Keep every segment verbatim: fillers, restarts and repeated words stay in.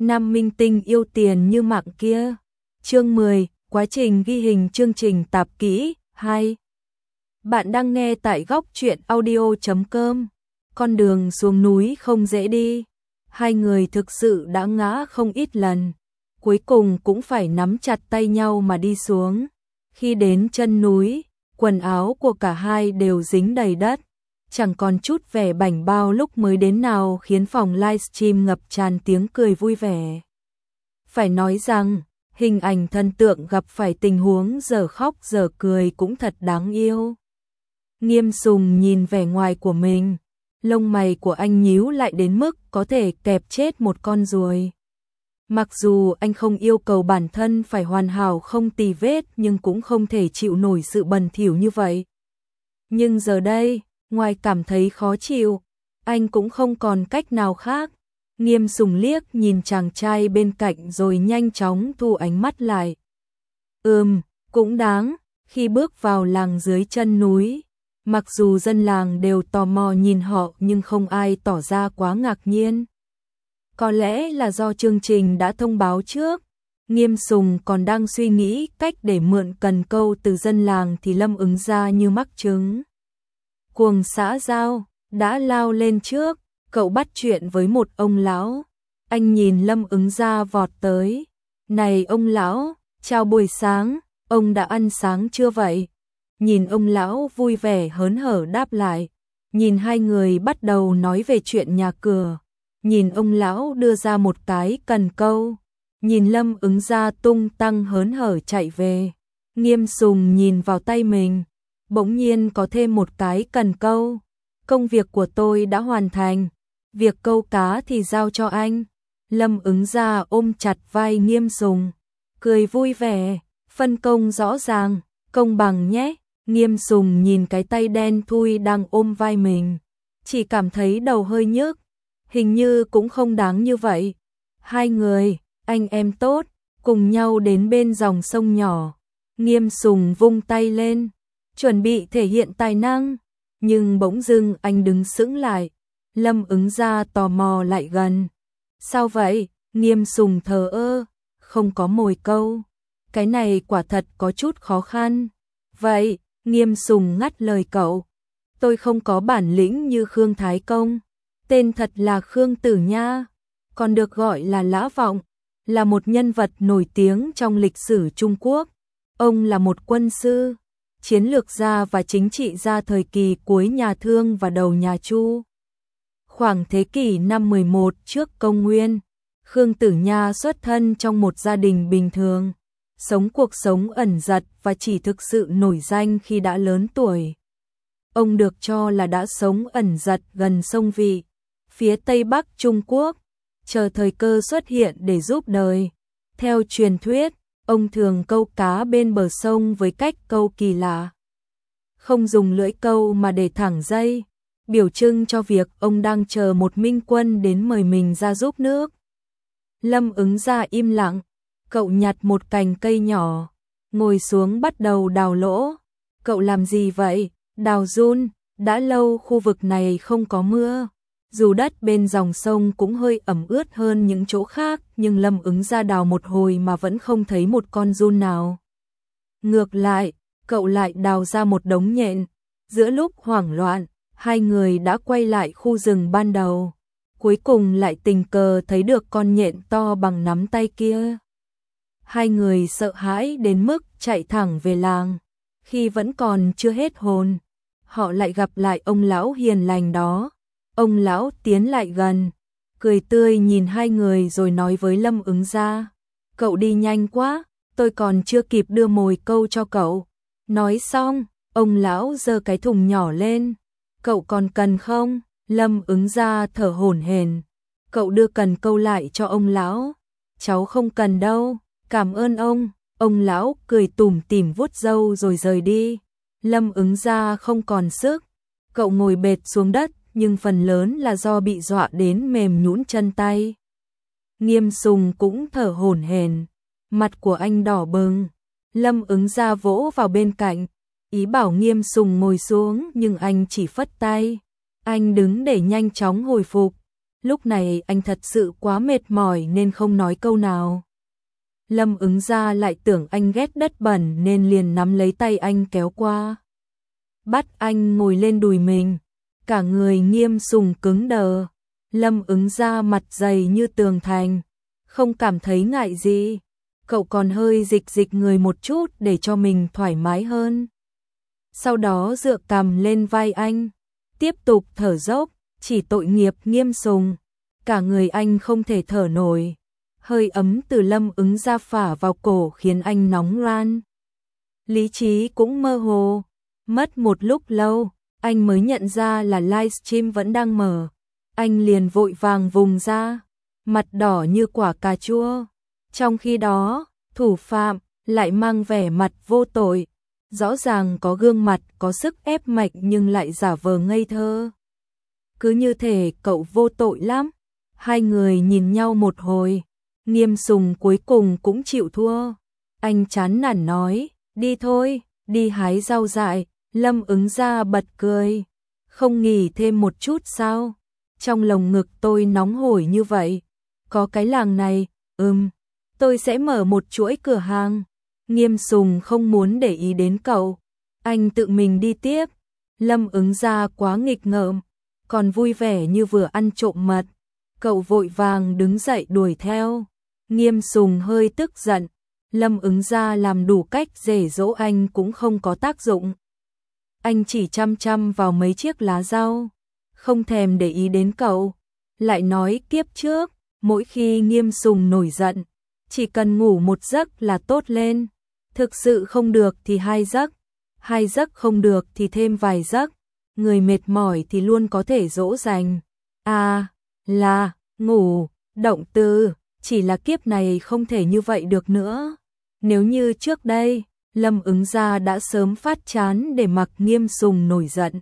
nam minh tinh yêu tiền như mạng kia. Chương mười, quá trình ghi hình chương trình tạp kỹ. Hai. Bạn đang nghe tại góc truyện audio chấm com. Con đường xuống núi không dễ đi. Hai người thực sự đã ngã không ít lần. Cuối cùng cũng phải nắm chặt tay nhau mà đi xuống. Khi đến chân núi, quần áo của cả hai đều dính đầy đất. Chẳng còn chút vẻ bảnh bao lúc mới đến nào, khiến phòng livestream ngập tràn tiếng cười vui vẻ. Phải nói rằng, hình ảnh thần tượng gặp phải tình huống giờ khóc giờ cười cũng thật đáng yêu. Nghiêm Sùng nhìn vẻ ngoài của mình, lông mày của anh nhíu lại đến mức có thể kẹp chết một con ruồi. Mặc dù anh không yêu cầu bản thân phải hoàn hảo không tì vết, nhưng cũng không thể chịu nổi sự bẩn thỉu như vậy. Nhưng giờ đây, ngoài cảm thấy khó chịu, anh cũng không còn cách nào khác. Nghiêm Sùng liếc nhìn chàng trai bên cạnh rồi nhanh chóng thu ánh mắt lại. Ừm, cũng đáng. Khi bước vào làng dưới chân núi, mặc dù dân làng đều tò mò nhìn họ nhưng không ai tỏ ra quá ngạc nhiên. Có lẽ là do chương trình đã thông báo trước. Nghiêm Sùng còn đang suy nghĩ cách để mượn cần câu từ dân làng thì Lâm Ứng Gia như mắc trứng cuồng xã giao đã lao lên trước. Cậu bắt chuyện với một ông lão. Anh nhìn Lâm Ứng Gia vọt tới. Này ông lão, chào buổi sáng, ông đã ăn sáng chưa vậy? Nhìn ông lão vui vẻ hớn hở đáp lại. Nhìn hai người bắt đầu nói về chuyện nhà cửa. Nhìn ông lão đưa ra một cái cần câu. Nhìn Lâm Ứng Gia tung tăng hớn hở chạy về. Nghiêm Sùng nhìn vào tay mình. Bỗng nhiên có thêm một cái cần câu. Công việc của tôi đã hoàn thành. Việc câu cá thì giao cho anh. Lâm Ứng Gia ôm chặt vai Nghiêm Sùng, cười vui vẻ, phân công rõ ràng, công bằng nhé. Nghiêm Sùng nhìn cái tay đen thui đang ôm vai mình, chỉ cảm thấy đầu hơi nhức. Hình như cũng không đáng như vậy. Hai người, anh em tốt, cùng nhau đến bên dòng sông nhỏ. Nghiêm Sùng vung tay lên, chuẩn bị thể hiện tài năng, nhưng bỗng dưng anh đứng sững lại. Lâm Ứng Gia tò mò lại gần. Sao vậy? Nghiêm Sùng thờ ơ, không có mồi câu. Cái này quả thật có chút khó khăn. Vậy, Nghiêm Sùng ngắt lời cậu. Tôi không có bản lĩnh như Khương Thái Công. Tên thật là Khương Tử Nha, còn được gọi là Lã Vọng, là một nhân vật nổi tiếng trong lịch sử Trung Quốc. Ông là một quân sư, chiến lược gia và chính trị gia thời kỳ cuối nhà Thương và đầu nhà Chu. Khoảng thế kỷ năm mười một trước công nguyên, Khương Tử Nha xuất thân trong một gia đình bình thường, sống cuộc sống ẩn dật và chỉ thực sự nổi danh khi đã lớn tuổi. Ông được cho là đã sống ẩn dật gần sông Vị, phía tây bắc Trung Quốc, chờ thời cơ xuất hiện để giúp đời. Theo truyền thuyết, ông thường câu cá bên bờ sông với cách câu kỳ lạ. Không dùng lưỡi câu mà để thẳng dây, biểu trưng cho việc ông đang chờ một minh quân đến mời mình ra giúp nước. Lâm Ứng Gia im lặng, cậu nhặt một cành cây nhỏ, ngồi xuống bắt đầu đào lỗ. Cậu làm gì vậy? Đào giun, đã lâu khu vực này không có mưa. Dù đất bên dòng sông cũng hơi ẩm ướt hơn những chỗ khác, nhưng Lâm Ứng Gia đào một hồi mà vẫn không thấy một con giun nào. Ngược lại, cậu lại đào ra một đống nhện. Giữa lúc hoảng loạn, hai người đã quay lại khu rừng ban đầu. Cuối cùng lại tình cờ thấy được con nhện to bằng nắm tay kia. Hai người sợ hãi đến mức chạy thẳng về làng. Khi vẫn còn chưa hết hồn, họ lại gặp lại ông lão hiền lành đó. Ông lão tiến lại gần, cười tươi nhìn hai người rồi nói với Lâm Ứng Gia. Cậu đi nhanh quá, tôi còn chưa kịp đưa mồi câu cho cậu. Nói xong, ông lão giơ cái thùng nhỏ lên. Cậu còn cần không? Lâm Ứng Gia thở hổn hển. Cậu đưa cần câu lại cho ông lão. Cháu không cần đâu, cảm ơn ông. Ông lão cười tủm tỉm vuốt râu rồi rời đi. Lâm Ứng Gia không còn sức. Cậu ngồi bệt xuống đất, nhưng phần lớn là do bị dọa đến mềm nhũn chân tay. Nghiêm Sùng cũng thở hổn hển, mặt của anh đỏ bừng. Lâm Ứng Gia vỗ vào bên cạnh, ý bảo Nghiêm Sùng ngồi xuống nhưng anh chỉ phất tay. Anh đứng để nhanh chóng hồi phục. Lúc này anh thật sự quá mệt mỏi nên không nói câu nào. Lâm Ứng Gia lại tưởng anh ghét đất bẩn nên liền nắm lấy tay anh kéo qua. Bắt anh ngồi lên đùi mình, cả người Nghiêm Sùng cứng đờ. Lâm Ứng Gia mặt dày như tường thành, không cảm thấy ngại gì. Cậu còn hơi dịch dịch người một chút để cho mình thoải mái hơn. Sau đó dựa cằm lên vai anh, tiếp tục thở dốc, chỉ tội nghiệp Nghiêm Sùng. Cả người anh không thể thở nổi. Hơi ấm từ Lâm Ứng Gia phả vào cổ khiến anh nóng ran. Lý trí cũng mơ hồ. Mất một lúc lâu, anh mới nhận ra là livestream vẫn đang mở. Anh liền vội vàng vùng ra, mặt đỏ như quả cà chua. Trong khi đó, thủ phạm lại mang vẻ mặt vô tội. Rõ ràng có gương mặt có sức ép mạch nhưng lại giả vờ ngây thơ. Cứ như thể cậu vô tội lắm. Hai người nhìn nhau một hồi. Nghiêm Sùng cuối cùng cũng chịu thua. Anh chán nản nói, đi thôi, đi hái rau dại. Lâm Ứng Gia bật cười. Không nghỉ thêm một chút sao? Trong lồng ngực tôi nóng hổi như vậy. Có cái làng này, ừm, tôi sẽ mở một chuỗi cửa hàng. Nghiêm Sùng không muốn để ý đến cậu. Anh tự mình đi tiếp. Lâm Ứng Gia quá nghịch ngợm, còn vui vẻ như vừa ăn trộm mật. Cậu vội vàng đứng dậy đuổi theo. Nghiêm Sùng hơi tức giận. Lâm Ứng Gia làm đủ cách dễ dỗ anh cũng không có tác dụng. Anh chỉ chăm chăm vào mấy chiếc lá rau, không thèm để ý đến cậu. Lại nói kiếp trước, mỗi khi Nghiêm Sùng nổi giận, chỉ cần ngủ một giấc là tốt lên. Thực sự không được thì hai giấc, hai giấc không được thì thêm vài giấc. Người mệt mỏi thì luôn có thể dỗ dành. À, là, ngủ, động từ, chỉ là kiếp này không thể như vậy được nữa. Nếu như trước đây, Lâm Ứng Gia đã sớm phát chán để mặc Nghiêm Sùng nổi giận.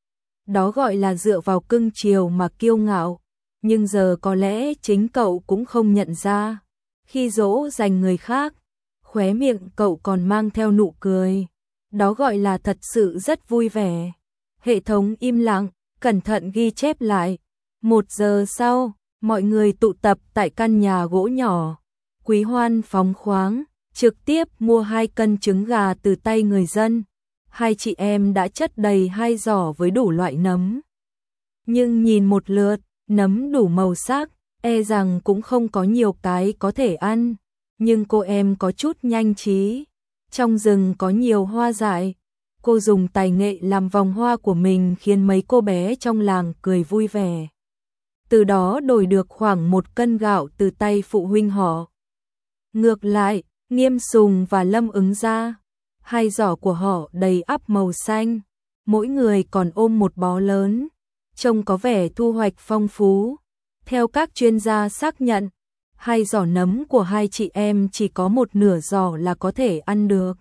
Đó gọi là dựa vào cưng chiều mà kiêu ngạo. Nhưng giờ có lẽ chính cậu cũng không nhận ra. Khi dỗ dành người khác, khóe miệng cậu còn mang theo nụ cười. Đó gọi là thật sự rất vui vẻ. Hệ thống im lặng, cẩn thận ghi chép lại. Một giờ sau, mọi người tụ tập tại căn nhà gỗ nhỏ. Quý Hoan phóng khoáng, trực tiếp mua hai cân trứng gà từ tay người dân. Hai chị em đã chất đầy hai giỏ với đủ loại nấm. Nhưng nhìn một lượt, nấm đủ màu sắc, e rằng cũng không có nhiều cái có thể ăn. Nhưng cô em có chút nhanh trí. Trong rừng có nhiều hoa dại. Cô dùng tài nghệ làm vòng hoa của mình khiến mấy cô bé trong làng cười vui vẻ. Từ đó đổi được khoảng một cân gạo từ tay phụ huynh họ. Ngược lại, Nghiêm Sùng và Lâm Ứng Gia, hai giỏ của họ đầy ắp màu xanh, mỗi người còn ôm một bó lớn, trông có vẻ thu hoạch phong phú. Theo các chuyên gia xác nhận, hai giỏ nấm của hai chị em chỉ có một nửa giỏ là có thể ăn được.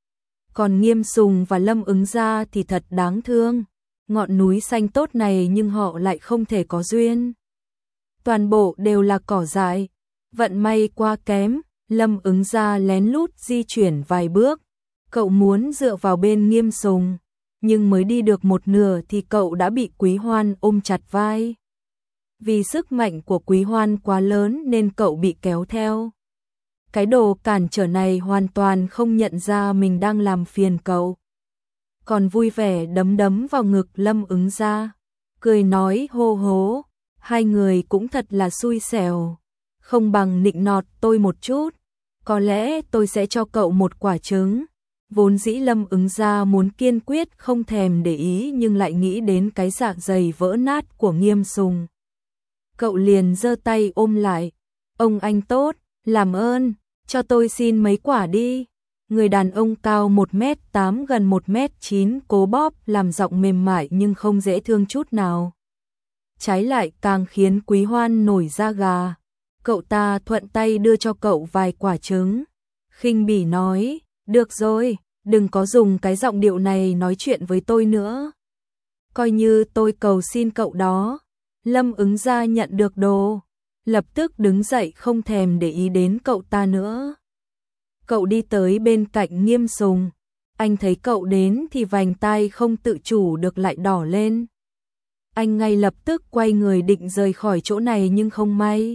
Còn Nghiêm Sùng và Lâm Ứng Gia thì thật đáng thương, ngọn núi xanh tốt này nhưng họ lại không thể có duyên. Toàn bộ đều là cỏ dại, vận may quá kém. Lâm Ứng Gia lén lút di chuyển vài bước, cậu muốn dựa vào bên Nghiêm Sùng, nhưng mới đi được một nửa thì cậu đã bị Quý Hoan ôm chặt vai. Vì sức mạnh của Quý Hoan quá lớn nên cậu bị kéo theo. Cái đồ cản trở này hoàn toàn không nhận ra mình đang làm phiền cậu. Còn vui vẻ đấm đấm vào ngực Lâm Ứng Gia, cười nói hô hố, hai người cũng thật là xui xẻo, không bằng nịnh nọt tôi một chút. Có lẽ tôi sẽ cho cậu một quả trứng. Vốn dĩ Lâm Ứng Gia muốn kiên quyết không thèm để ý nhưng lại nghĩ đến cái dạ dày vỡ nát của Nghiêm Sùng. Cậu liền giơ tay ôm lại. Ông anh tốt, làm ơn, cho tôi xin mấy quả đi. Người đàn ông cao một mét tám gần một mét chín cố bóp làm giọng mềm mại nhưng không dễ thương chút nào. Trái lại càng khiến Quý Hoan nổi da gà. Cậu ta thuận tay đưa cho cậu vài quả trứng. Khinh bỉ nói, được rồi, đừng có dùng cái giọng điệu này nói chuyện với tôi nữa. Coi như tôi cầu xin cậu đó. Lâm Ứng Gia nhận được đồ, lập tức đứng dậy không thèm để ý đến cậu ta nữa. Cậu đi tới bên cạnh Nghiêm Sùng. Anh thấy cậu đến thì vành tai không tự chủ được lại đỏ lên. Anh ngay lập tức quay người định rời khỏi chỗ này nhưng không may.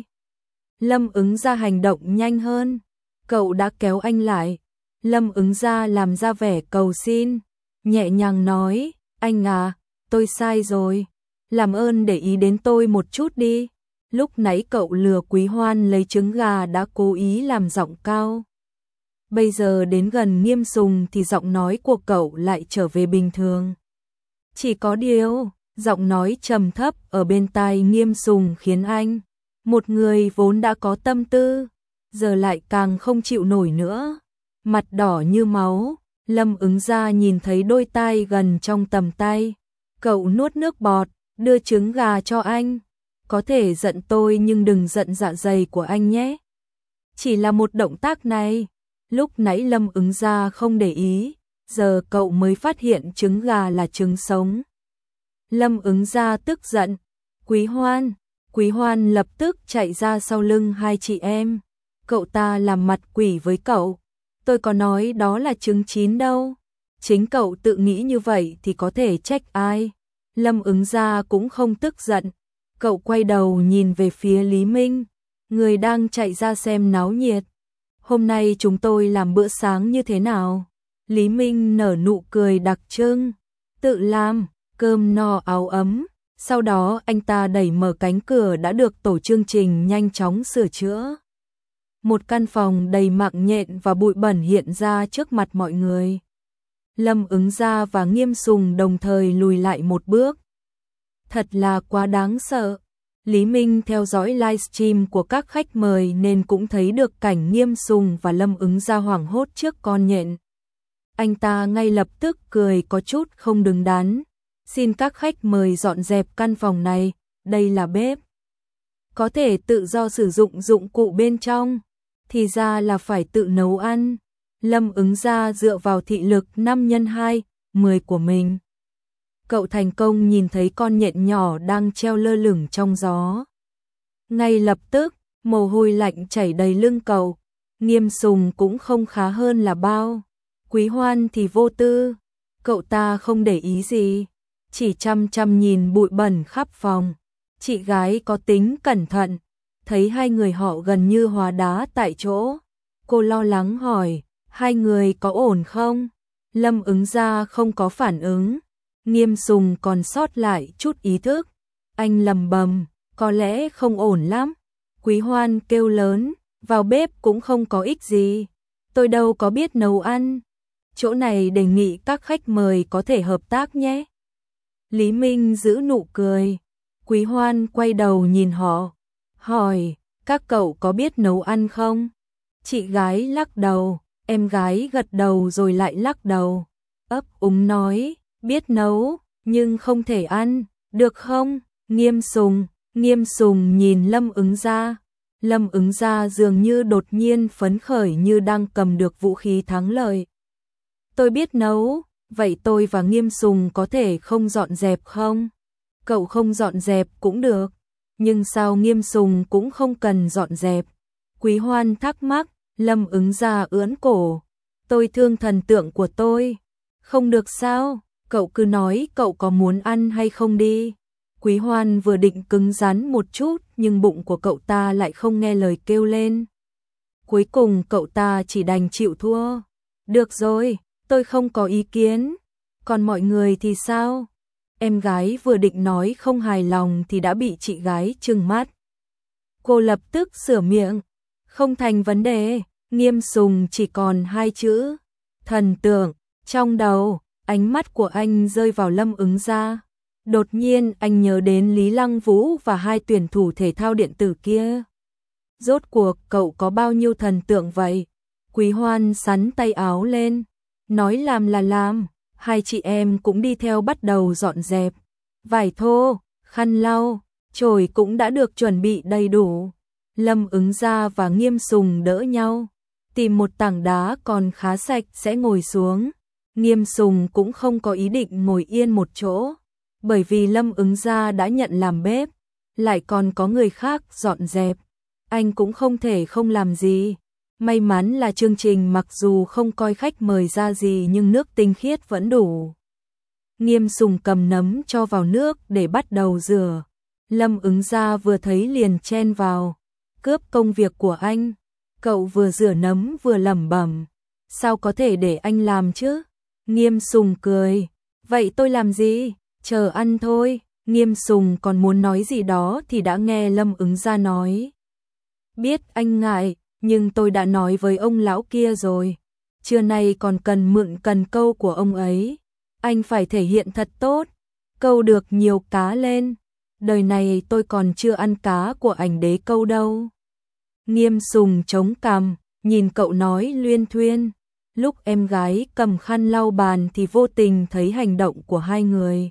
Lâm Ứng Gia hành động nhanh hơn. Cậu đã kéo anh lại. Lâm Ứng Gia làm ra vẻ cầu xin, nhẹ nhàng nói, anh à, tôi sai rồi. Làm ơn để ý đến tôi một chút đi. Lúc nãy cậu lừa Quý Hoan lấy trứng gà đã cố ý làm giọng cao. Bây giờ đến gần Nghiêm Sùng thì giọng nói của cậu lại trở về bình thường. Chỉ có điều, giọng nói trầm thấp ở bên tai Nghiêm Sùng khiến anh, một người vốn đã có tâm tư, giờ lại càng không chịu nổi nữa. Mặt đỏ như máu, Lâm Ứng Gia nhìn thấy đôi tai gần trong tầm tay. Cậu nuốt nước bọt, đưa trứng gà cho anh. Có thể giận tôi nhưng đừng giận dạ dày của anh nhé. Chỉ là một động tác này. Lúc nãy Lâm Ứng Gia không để ý, giờ cậu mới phát hiện trứng gà là trứng sống. Lâm Ứng Gia tức giận. Quý Hoan, Quý Hoan lập tức chạy ra sau lưng hai chị em. Cậu ta làm mặt quỷ với cậu. Tôi có nói đó là trứng chín đâu. Chính cậu tự nghĩ như vậy thì có thể trách ai. Lâm Ứng Gia cũng không tức giận. Cậu quay đầu nhìn về phía Lý Minh, người đang chạy ra xem náo nhiệt. Hôm nay chúng tôi làm bữa sáng như thế nào? Lý Minh nở nụ cười đặc trưng. Tự làm, cơm no áo ấm. Sau đó anh ta đẩy mở cánh cửa đã được tổ chương trình nhanh chóng sửa chữa. Một căn phòng đầy mạng nhện và bụi bẩn hiện ra trước mặt mọi người. Lâm Ứng Gia và Nghiêm Sùng đồng thời lùi lại một bước. Thật là quá đáng sợ. Lý Minh theo dõi livestream của các khách mời nên cũng thấy được cảnh Nghiêm Sùng và Lâm Ứng Gia hoảng hốt trước con nhện. Anh ta ngay lập tức cười có chút không đứng đắn. Xin các khách mời dọn dẹp căn phòng này, đây là bếp. Có thể tự do sử dụng dụng cụ bên trong, thì ra là phải tự nấu ăn. Lâm Ứng Gia dựa vào thị lực năm nhân hai, mười của mình. Cậu thành công nhìn thấy con nhện nhỏ đang treo lơ lửng trong gió. Ngay lập tức, mồ hôi lạnh chảy đầy lưng cậu. Nghiêm Sùng cũng không khá hơn là bao. Quý Hoan thì vô tư. Cậu ta không để ý gì, chỉ chăm chăm nhìn bụi bẩn khắp phòng. Chị gái có tính cẩn thận, thấy hai người họ gần như hóa đá tại chỗ. Cô lo lắng hỏi, hai người có ổn không? Lâm Ứng Gia không có phản ứng. Nghiêm Sùng còn sót lại chút ý thức. Anh lầm bầm, có lẽ không ổn lắm. Quý Hoan kêu lớn, vào bếp cũng không có ích gì. Tôi đâu có biết nấu ăn. Chỗ này đề nghị các khách mời có thể hợp tác nhé. Lý Minh giữ nụ cười. Quý Hoan quay đầu nhìn họ, hỏi, các cậu có biết nấu ăn không? Chị gái lắc đầu, em gái gật đầu rồi lại lắc đầu. Ấp úng nói, biết nấu, nhưng không thể ăn, được không? Nghiêm Sùng, Nghiêm Sùng nhìn Lâm Ứng Gia. Lâm Ứng Gia dường như đột nhiên phấn khởi như đang cầm được vũ khí thắng lợi. Tôi biết nấu, vậy tôi và Nghiêm Sùng có thể không dọn dẹp không? Cậu không dọn dẹp cũng được, nhưng sao Nghiêm Sùng cũng không cần dọn dẹp? Quý Hoan thắc mắc. Lâm Ứng Gia ưỡn cổ. Tôi thương thần tượng của tôi. Không được sao? Cậu cứ nói cậu có muốn ăn hay không đi. Quý Hoan vừa định cứng rắn một chút nhưng bụng của cậu ta lại không nghe lời kêu lên. Cuối cùng cậu ta chỉ đành chịu thua. Được rồi, tôi không có ý kiến. Còn mọi người thì sao? Em gái vừa định nói không hài lòng thì đã bị chị gái trừng mắt. Cô lập tức sửa miệng. Không thành vấn đề. Nghiêm Sùng chỉ còn hai chữ. Thần tượng. Trong đầu, ánh mắt của anh rơi vào Lâm Ứng Gia. Đột nhiên anh nhớ đến Lý Lăng Vũ và hai tuyển thủ thể thao điện tử kia. Rốt cuộc cậu có bao nhiêu thần tượng vậy? Quý Hoan sắn tay áo lên. Nói làm là làm. Hai chị em cũng đi theo bắt đầu dọn dẹp. Vải thô, khăn lau, chổi cũng đã được chuẩn bị đầy đủ. Lâm Ứng Gia và Nghiêm Sùng đỡ nhau, tìm một tảng đá còn khá sạch sẽ ngồi xuống. Nghiêm Sùng cũng không có ý định ngồi yên một chỗ, bởi vì Lâm Ứng Gia đã nhận làm bếp, lại còn có người khác dọn dẹp. Anh cũng không thể không làm gì. May mắn là chương trình mặc dù không coi khách mời ra gì nhưng nước tinh khiết vẫn đủ. Nghiêm Sùng cầm nấm cho vào nước để bắt đầu rửa. Lâm Ứng Gia vừa thấy liền chen vào, cướp công việc của anh. Cậu vừa rửa nấm vừa lẩm bẩm, sao có thể để anh làm chứ? Nghiêm Sùng cười, vậy tôi làm gì? Chờ ăn thôi. Nghiêm Sùng còn muốn nói gì đó thì đã nghe Lâm Ứng Gia nói, biết anh ngại, nhưng tôi đã nói với ông lão kia rồi, trưa nay còn cần mượn cần câu của ông ấy, anh phải thể hiện thật tốt, câu được nhiều cá lên. Đời này tôi còn chưa ăn cá của ảnh đế câu đâu. Nghiêm Sùng chống cằm, nhìn cậu nói luyên thuyên. Lúc em gái cầm khăn lau bàn thì vô tình thấy hành động của hai người.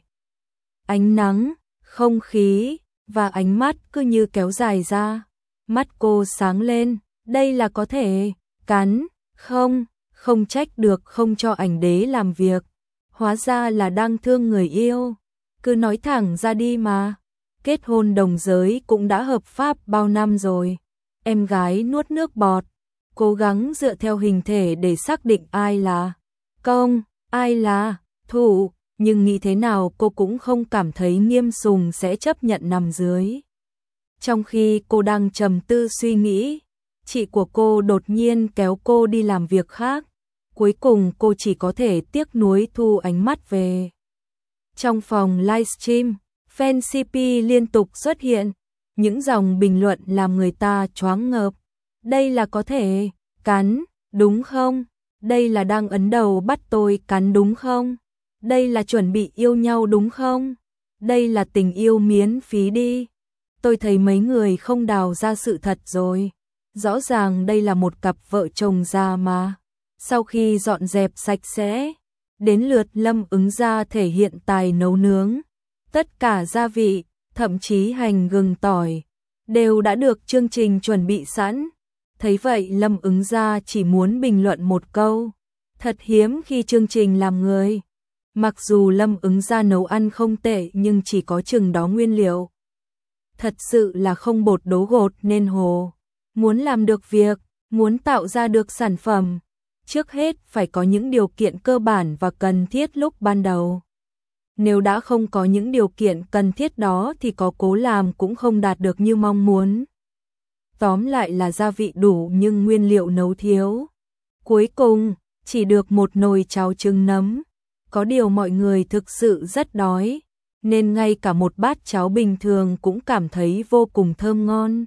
Ánh nắng, không khí và ánh mắt cứ như kéo dài ra. Mắt cô sáng lên, đây là có thể cắn, không, không trách được không cho ảnh đế làm việc. Hóa ra là đang thương người yêu, cứ nói thẳng ra đi mà. Kết hôn đồng giới cũng đã hợp pháp bao năm rồi. Em gái nuốt nước bọt, cố gắng dựa theo hình thể để xác định ai là công, ai là thủ, nhưng nghĩ thế nào cô cũng không cảm thấy Nghiêm Sùng sẽ chấp nhận nằm dưới. Trong khi cô đang trầm tư suy nghĩ, chị của cô đột nhiên kéo cô đi làm việc khác. Cuối cùng cô chỉ có thể tiếc nuối thu ánh mắt về. Trong phòng livestream, fan xê pê liên tục xuất hiện, những dòng bình luận làm người ta choáng ngợp. Đây là có thể cắn, đúng không? Đây là đang ấn đầu bắt tôi cắn đúng không? Đây là chuẩn bị yêu nhau đúng không? Đây là tình yêu miễn phí đi. Tôi thấy mấy người không đào ra sự thật rồi. Rõ ràng đây là một cặp vợ chồng già mà. Sau khi dọn dẹp sạch sẽ, đến lượt Lâm Ứng Gia thể hiện tài nấu nướng. Tất cả gia vị, thậm chí hành gừng tỏi, đều đã được chương trình chuẩn bị sẵn. Thấy vậy Lâm Ứng Gia chỉ muốn bình luận một câu. Thật hiếm khi chương trình làm người. Mặc dù Lâm Ứng Gia nấu ăn không tệ nhưng chỉ có chừng đó nguyên liệu. Thật sự là không bột đố gột nên hồ. Muốn làm được việc, muốn tạo ra được sản phẩm, trước hết phải có những điều kiện cơ bản và cần thiết lúc ban đầu. Nếu đã không có những điều kiện cần thiết đó thì có cố làm cũng không đạt được như mong muốn. Tóm lại là gia vị đủ nhưng nguyên liệu nấu thiếu. Cuối cùng, chỉ được một nồi cháo trứng nấm. Có điều mọi người thực sự rất đói, nên ngay cả một bát cháo bình thường cũng cảm thấy vô cùng thơm ngon.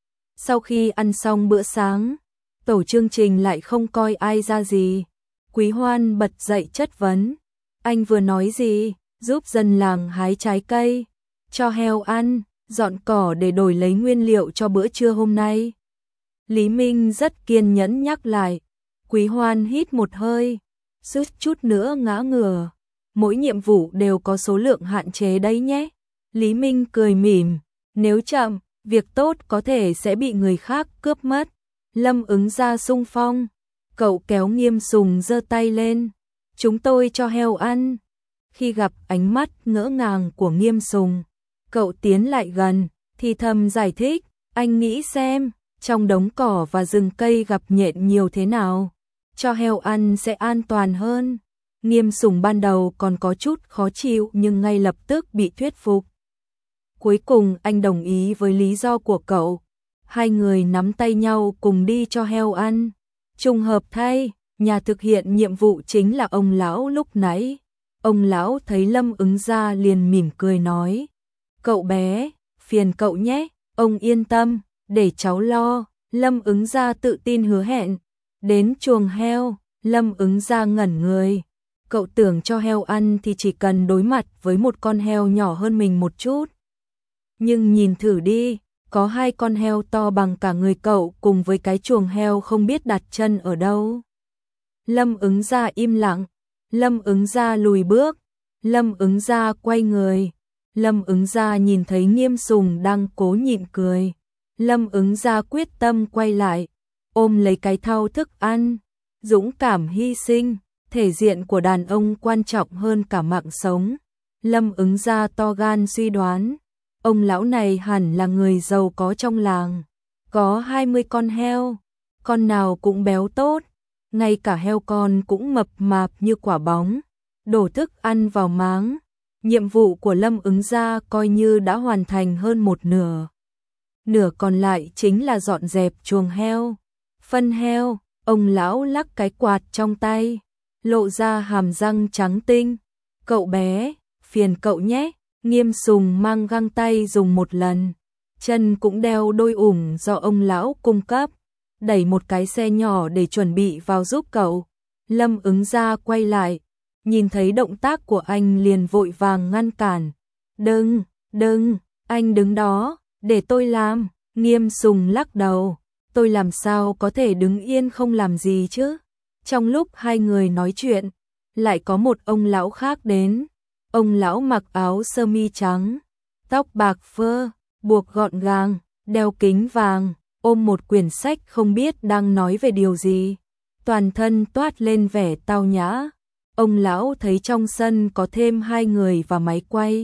Sau khi ăn xong bữa sáng, tổ chương trình lại không coi ai ra gì. Quý Hoan bật dậy chất vấn. Anh vừa nói gì? Giúp dân làng hái trái cây, cho heo ăn, dọn cỏ để đổi lấy nguyên liệu cho bữa trưa hôm nay. Lý Minh rất kiên nhẫn nhắc lại. Quý Hoan hít một hơi, suýt chút nữa ngã ngửa. Mỗi nhiệm vụ đều có số lượng hạn chế đấy nhé. Lý Minh cười mỉm, nếu chậm, việc tốt có thể sẽ bị người khác cướp mất. Lâm Ứng Gia xung phong, cậu kéo Nghiêm Sùng giơ tay lên. Chúng tôi cho heo ăn. Khi gặp ánh mắt ngỡ ngàng của Nghiêm Sùng, cậu tiến lại gần, thì thầm giải thích, anh nghĩ xem, trong đống cỏ và rừng cây gặp nhện nhiều thế nào, cho heo ăn sẽ an toàn hơn. Nghiêm Sùng ban đầu còn có chút khó chịu nhưng ngay lập tức bị thuyết phục. Cuối cùng anh đồng ý với lý do của cậu. Hai người nắm tay nhau cùng đi cho heo ăn. Trùng hợp thay, nhà thực hiện nhiệm vụ chính là ông lão lúc nãy. Ông lão thấy Lâm Ứng Gia liền mỉm cười nói, cậu bé, phiền cậu nhé, ông yên tâm, để cháu lo. Lâm Ứng Gia tự tin hứa hẹn. Đến chuồng heo, Lâm Ứng Gia ngẩn người. Cậu tưởng cho heo ăn thì chỉ cần đối mặt với một con heo nhỏ hơn mình một chút. Nhưng nhìn thử đi, có hai con heo to bằng cả người cậu cùng với cái chuồng heo không biết đặt chân ở đâu. Lâm Ứng Gia im lặng. Lâm Ứng Gia lùi bước. Lâm Ứng Gia quay người. Lâm Ứng Gia nhìn thấy Nghiêm Sùng đang cố nhịn cười. Lâm Ứng Gia quyết tâm quay lại, ôm lấy cái thau thức ăn. Dũng cảm hy sinh, thể diện của đàn ông quan trọng hơn cả mạng sống. Lâm Ứng Gia to gan suy đoán, ông lão này hẳn là người giàu có trong làng. Có hai mươi con heo, con nào cũng béo tốt, ngay cả heo con cũng mập mạp như quả bóng. đổ thức ăn vào máng. Nhiệm vụ của Lâm Ứng Gia coi như đã hoàn thành hơn một nửa. Nửa còn lại chính là dọn dẹp chuồng heo, phân heo. Ông lão lắc cái quạt trong tay, lộ ra hàm răng trắng tinh. Cậu bé, phiền cậu nhé. Nghiêm Sùng mang găng tay dùng một lần, chân cũng đeo đôi ủng do ông lão cung cấp, đẩy một cái xe nhỏ để chuẩn bị vào giúp cậu. Lâm Ứng Gia quay lại, nhìn thấy động tác của anh liền vội vàng ngăn cản. Đừng, đừng, anh đứng đó, để tôi làm. Nghiêm Sùng lắc đầu, tôi làm sao có thể đứng yên không làm gì chứ. Trong lúc hai người nói chuyện, lại có một ông lão khác đến. Ông lão mặc áo sơ mi trắng, tóc bạc phơ, buộc gọn gàng, đeo kính vàng, ôm một quyển sách không biết đang nói về điều gì. Toàn thân toát lên vẻ tao nhã. Ông lão thấy trong sân có thêm hai người và máy quay.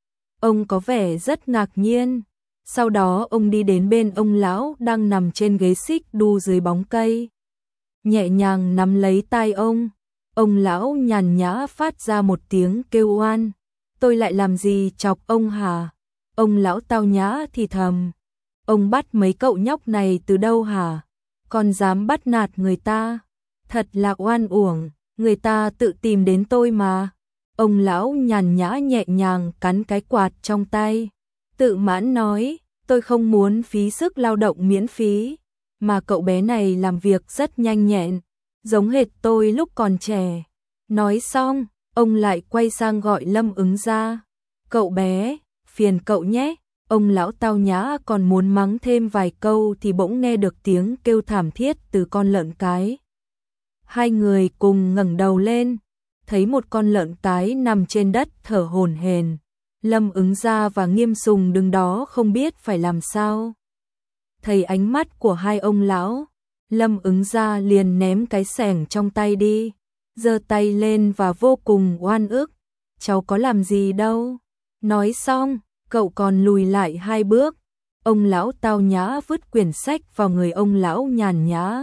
Ông có vẻ rất ngạc nhiên. Sau đó ông đi đến bên ông lão đang nằm trên ghế xích đu dưới bóng cây. Nhẹ nhàng nắm lấy tai ông. Ông lão nhàn nhã phát ra một tiếng kêu oan. Tôi lại làm gì chọc ông hả? Ông lão tao nhã thì thầm. Ông bắt mấy cậu nhóc này từ đâu hả? Còn dám bắt nạt người ta? Thật là oan uổng, người ta tự tìm đến tôi mà. Ông lão nhàn nhã nhẹ nhàng cắn cái quạt trong tay. Tự mãn nói, tôi không muốn phí sức lao động miễn phí. Mà cậu bé này làm việc rất nhanh nhẹn, giống hệt tôi lúc còn trẻ. Nói xong, ông lại quay sang gọi Lâm Ứng Gia. Cậu bé, phiền cậu nhé. Ông lão tao nhã còn muốn mắng thêm vài câu thì bỗng nghe được tiếng kêu thảm thiết từ con lợn cái. Hai người cùng ngẩng đầu lên, thấy một con lợn cái nằm trên đất thở hổn hển. Lâm Ứng Gia và Nghiêm Sùng đứng đó không biết phải làm sao. Thấy ánh mắt của hai ông lão, Lâm Ứng Gia liền ném cái xẻng trong tay đi, giơ tay lên và vô cùng oan ức. Cháu có làm gì đâu. Nói xong, cậu còn lùi lại hai bước. Ông lão tao nhã vứt quyển sách vào người ông lão nhàn nhã,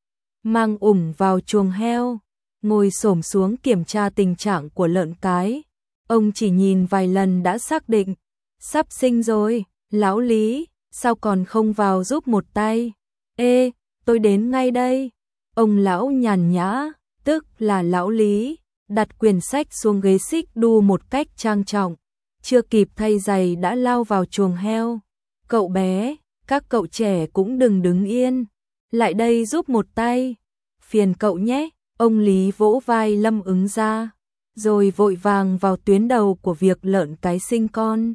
mang ủng vào chuồng heo, ngồi xổm xuống kiểm tra tình trạng của lợn cái. Ông chỉ nhìn vài lần đã xác định, sắp sinh rồi. Lão Lý, sao còn không vào giúp một tay? Ê, tôi đến ngay đây. Ông lão nhàn nhã, tức là lão Lý, đặt quyển sách xuống ghế xích đu một cách trang trọng, chưa kịp thay giày đã lao vào chuồng heo. Cậu bé, các cậu trẻ cũng đừng đứng yên, lại đây giúp một tay. Phiền cậu nhé. Ông Lý vỗ vai Lâm Ứng Gia, rồi vội vàng vào tuyến đầu của việc lợn cái sinh con.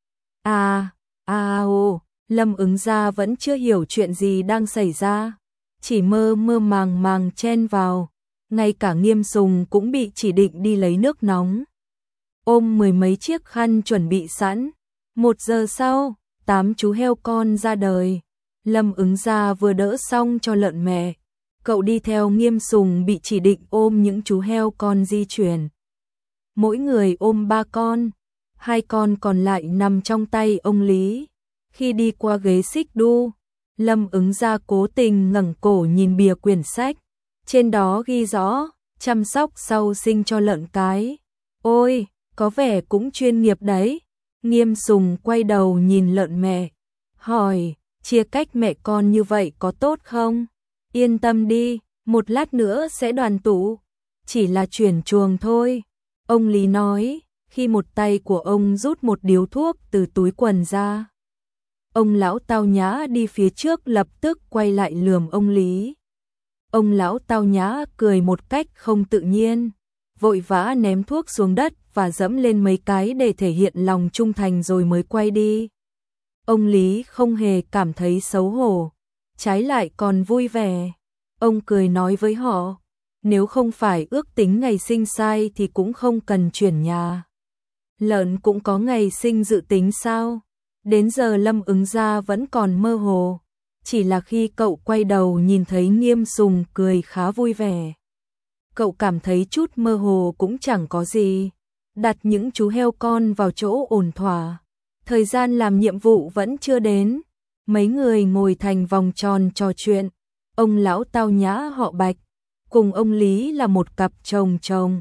À, à ồ, Lâm Ứng Gia vẫn chưa hiểu chuyện gì đang xảy ra, chỉ mơ mơ màng màng chen vào. Ngay cả Nghiêm Sùng cũng bị chỉ định đi lấy nước nóng, ôm mười mấy chiếc khăn chuẩn bị sẵn. Một giờ sau, tám chú heo con ra đời. Lâm Ứng Gia vừa đỡ xong cho lợn mẹ, cậu đi theo Nghiêm Sùng bị chỉ định ôm những chú heo con di chuyển. Mỗi người ôm ba con, hai con còn lại nằm trong tay ông Lý. Khi đi qua ghế xích đu, Lâm Ứng Gia cố tình ngẩng cổ nhìn bìa quyển sách. Trên đó ghi rõ, chăm sóc sau sinh cho lợn cái. Ôi, có vẻ cũng chuyên nghiệp đấy. Nghiêm Sùng quay đầu nhìn lợn mẹ, hỏi, chia cách mẹ con như vậy có tốt không? Yên tâm đi, một lát nữa sẽ đoàn tụ, chỉ là chuyển chuồng thôi. Ông Lý nói, khi một tay của ông rút một điếu thuốc từ túi quần ra. Ông lão tao nhã đi phía trước lập tức quay lại lườm ông Lý. Ông lão tao nhã cười một cách không tự nhiên, vội vã ném thuốc xuống đất và dẫm lên mấy cái để thể hiện lòng trung thành rồi mới quay đi. Ông Lý không hề cảm thấy xấu hổ, trái lại còn vui vẻ. Ông cười nói với họ, nếu không phải ước tính ngày sinh sai thì cũng không cần chuyển nhà. Lợn cũng có ngày sinh dự tính sao? Đến giờ Lâm Ứng Gia vẫn còn mơ hồ, chỉ là khi cậu quay đầu nhìn thấy Nghiêm Sùng cười khá vui vẻ, cậu cảm thấy chút mơ hồ cũng chẳng có gì. Đặt những chú heo con vào chỗ ổn thỏa, thời gian làm nhiệm vụ vẫn chưa đến. Mấy người ngồi thành vòng tròn trò chuyện. Ông lão tao nhã họ Bạch cùng ông Lý là một cặp chồng chồng.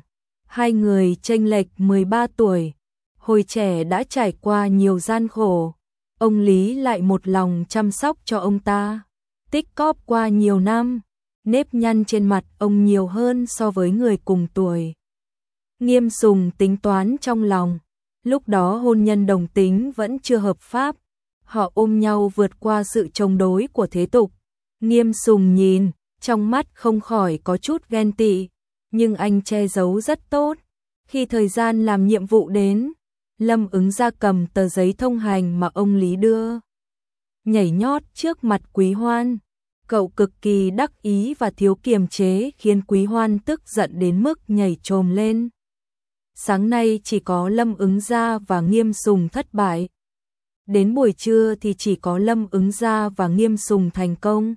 Hai người chênh lệch mười ba tuổi, hồi trẻ đã trải qua nhiều gian khổ, ông Lý lại một lòng chăm sóc cho ông ta, tích cóp qua nhiều năm, nếp nhăn trên mặt ông nhiều hơn so với người cùng tuổi. Nghiêm Sùng tính toán trong lòng, lúc đó hôn nhân đồng tính vẫn chưa hợp pháp, họ ôm nhau vượt qua sự chống đối của thế tục. Nghiêm Sùng nhìn, trong mắt không khỏi có chút ghen tị, nhưng anh che giấu rất tốt. Khi thời gian làm nhiệm vụ đến, Lâm Ứng Gia cầm tờ giấy thông hành mà ông Lý đưa, nhảy nhót trước mặt Quý Hoan. Cậu cực kỳ đắc ý và thiếu kiềm chế khiến Quý Hoan tức giận đến mức nhảy chồm lên. Sáng nay chỉ có Lâm Ứng Gia và Nghiêm Sùng thất bại. Đến buổi trưa thì chỉ có Lâm Ứng Gia và Nghiêm Sùng thành công.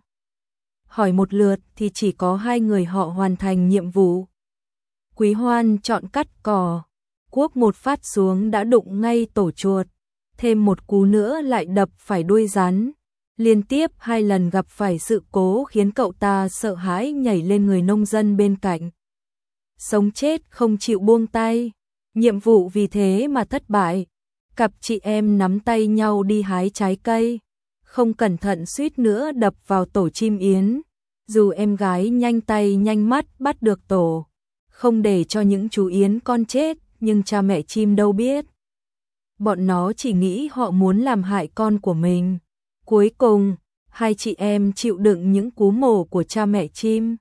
Hỏi một lượt thì chỉ có hai người họ hoàn thành nhiệm vụ. Quý Hoan chọn cắt cỏ, cuốc một phát xuống đã đụng ngay tổ chuột, thêm một cú nữa lại đập phải đuôi rắn. Liên tiếp hai lần gặp phải sự cố khiến cậu ta sợ hãi nhảy lên người nông dân bên cạnh. Sống chết không chịu buông tay, nhiệm vụ vì thế mà thất bại. Cặp chị em nắm tay nhau đi hái trái cây, không cẩn thận suýt nữa đập vào tổ chim yến. Dù em gái nhanh tay nhanh mắt bắt được tổ, không để cho những chú yến con chết, nhưng cha mẹ chim đâu biết. Bọn nó chỉ nghĩ họ muốn làm hại con của mình. Cuối cùng, hai chị em chịu đựng những cú mổ của cha mẹ chim,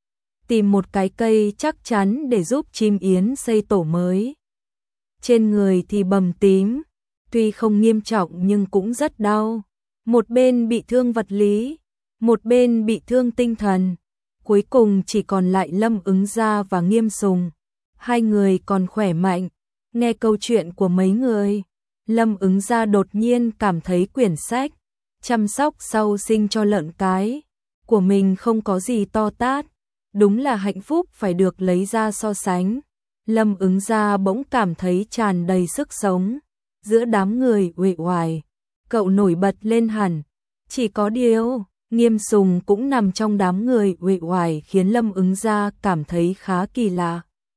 tìm một cái cây chắc chắn để giúp chim yến xây tổ mới. Trên người thì bầm tím, tuy không nghiêm trọng nhưng cũng rất đau. Một bên bị thương vật lý, một bên bị thương tinh thần. Cuối cùng chỉ còn lại Lâm Ứng Gia và Nghiêm Sùng. Hai người còn khỏe mạnh. Nghe câu chuyện của mấy người, Lâm Ứng Gia đột nhiên cảm thấy quyển sách chăm sóc sau sinh cho lợn cái của mình không có gì to tát. Đúng là hạnh phúc phải được lấy ra so sánh. Lâm Ứng Gia bỗng cảm thấy tràn đầy sức sống. Giữa đám người uể oải, cậu nổi bật lên hẳn. Chỉ có điều, Nghiêm Sùng cũng nằm trong đám người uể oải khiến Lâm Ứng Gia cảm thấy khá kỳ lạ.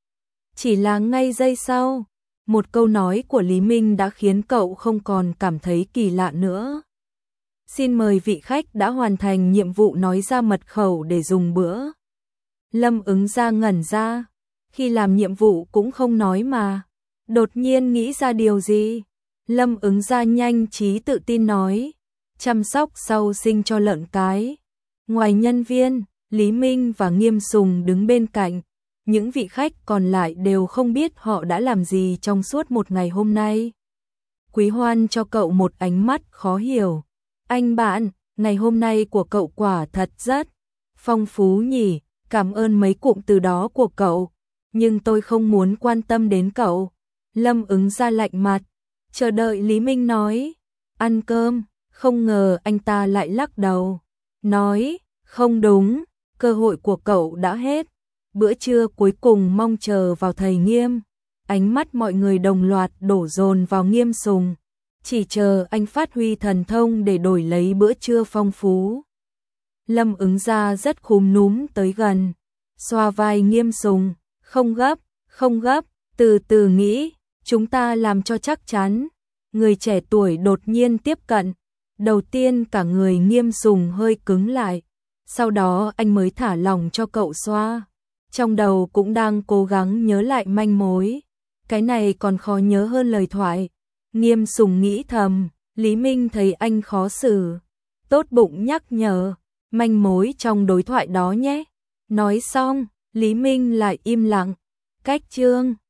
Chỉ là ngay giây sau, một câu nói của Lý Minh đã khiến cậu không còn cảm thấy kỳ lạ nữa. Xin mời vị khách đã hoàn thành nhiệm vụ nói ra mật khẩu để dùng bữa. Lâm Ứng Gia ngẩn ra, khi làm nhiệm vụ cũng không nói mà. Đột nhiên nghĩ ra điều gì? Lâm Ứng Gia nhanh trí tự tin nói, chăm sóc sau sinh cho lợn cái. Ngoài nhân viên, Lý Minh và Nghiêm Sùng đứng bên cạnh. Những vị khách còn lại đều không biết họ đã làm gì trong suốt một ngày hôm nay. Quý Hoan cho cậu một ánh mắt khó hiểu. Anh bạn, ngày hôm nay của cậu quả thật rất phong phú nhỉ, cảm ơn mấy cụm từ đó của cậu, nhưng tôi không muốn quan tâm đến cậu. Lâm Ứng Gia lạnh mặt, chờ đợi Lý Minh nói, ăn cơm, không ngờ anh ta lại lắc đầu, nói, không đúng, cơ hội của cậu đã hết. Bữa trưa cuối cùng mong chờ vào thầy Nghiêm. Ánh mắt mọi người đồng loạt đổ dồn vào Nghiêm Sùng, chỉ chờ anh phát huy thần thông để đổi lấy bữa trưa phong phú. Lâm Ứng Gia rất khúm núm tới gần, xoa vai Nghiêm Sùng, không gấp, không gấp, từ từ nghĩ, chúng ta làm cho chắc chắn. Người trẻ tuổi đột nhiên tiếp cận, đầu tiên cả người Nghiêm Sùng hơi cứng lại, sau đó anh mới thả lỏng cho cậu xoa. Trong đầu cũng đang cố gắng nhớ lại manh mối, cái này còn khó nhớ hơn lời thoại. Nghiêm Sùng nghĩ thầm, Lý Minh thấy anh khó xử, tốt bụng nhắc nhở, manh mối trong đối thoại đó nhé. Nói xong, Lý Minh lại im lặng. Cách chương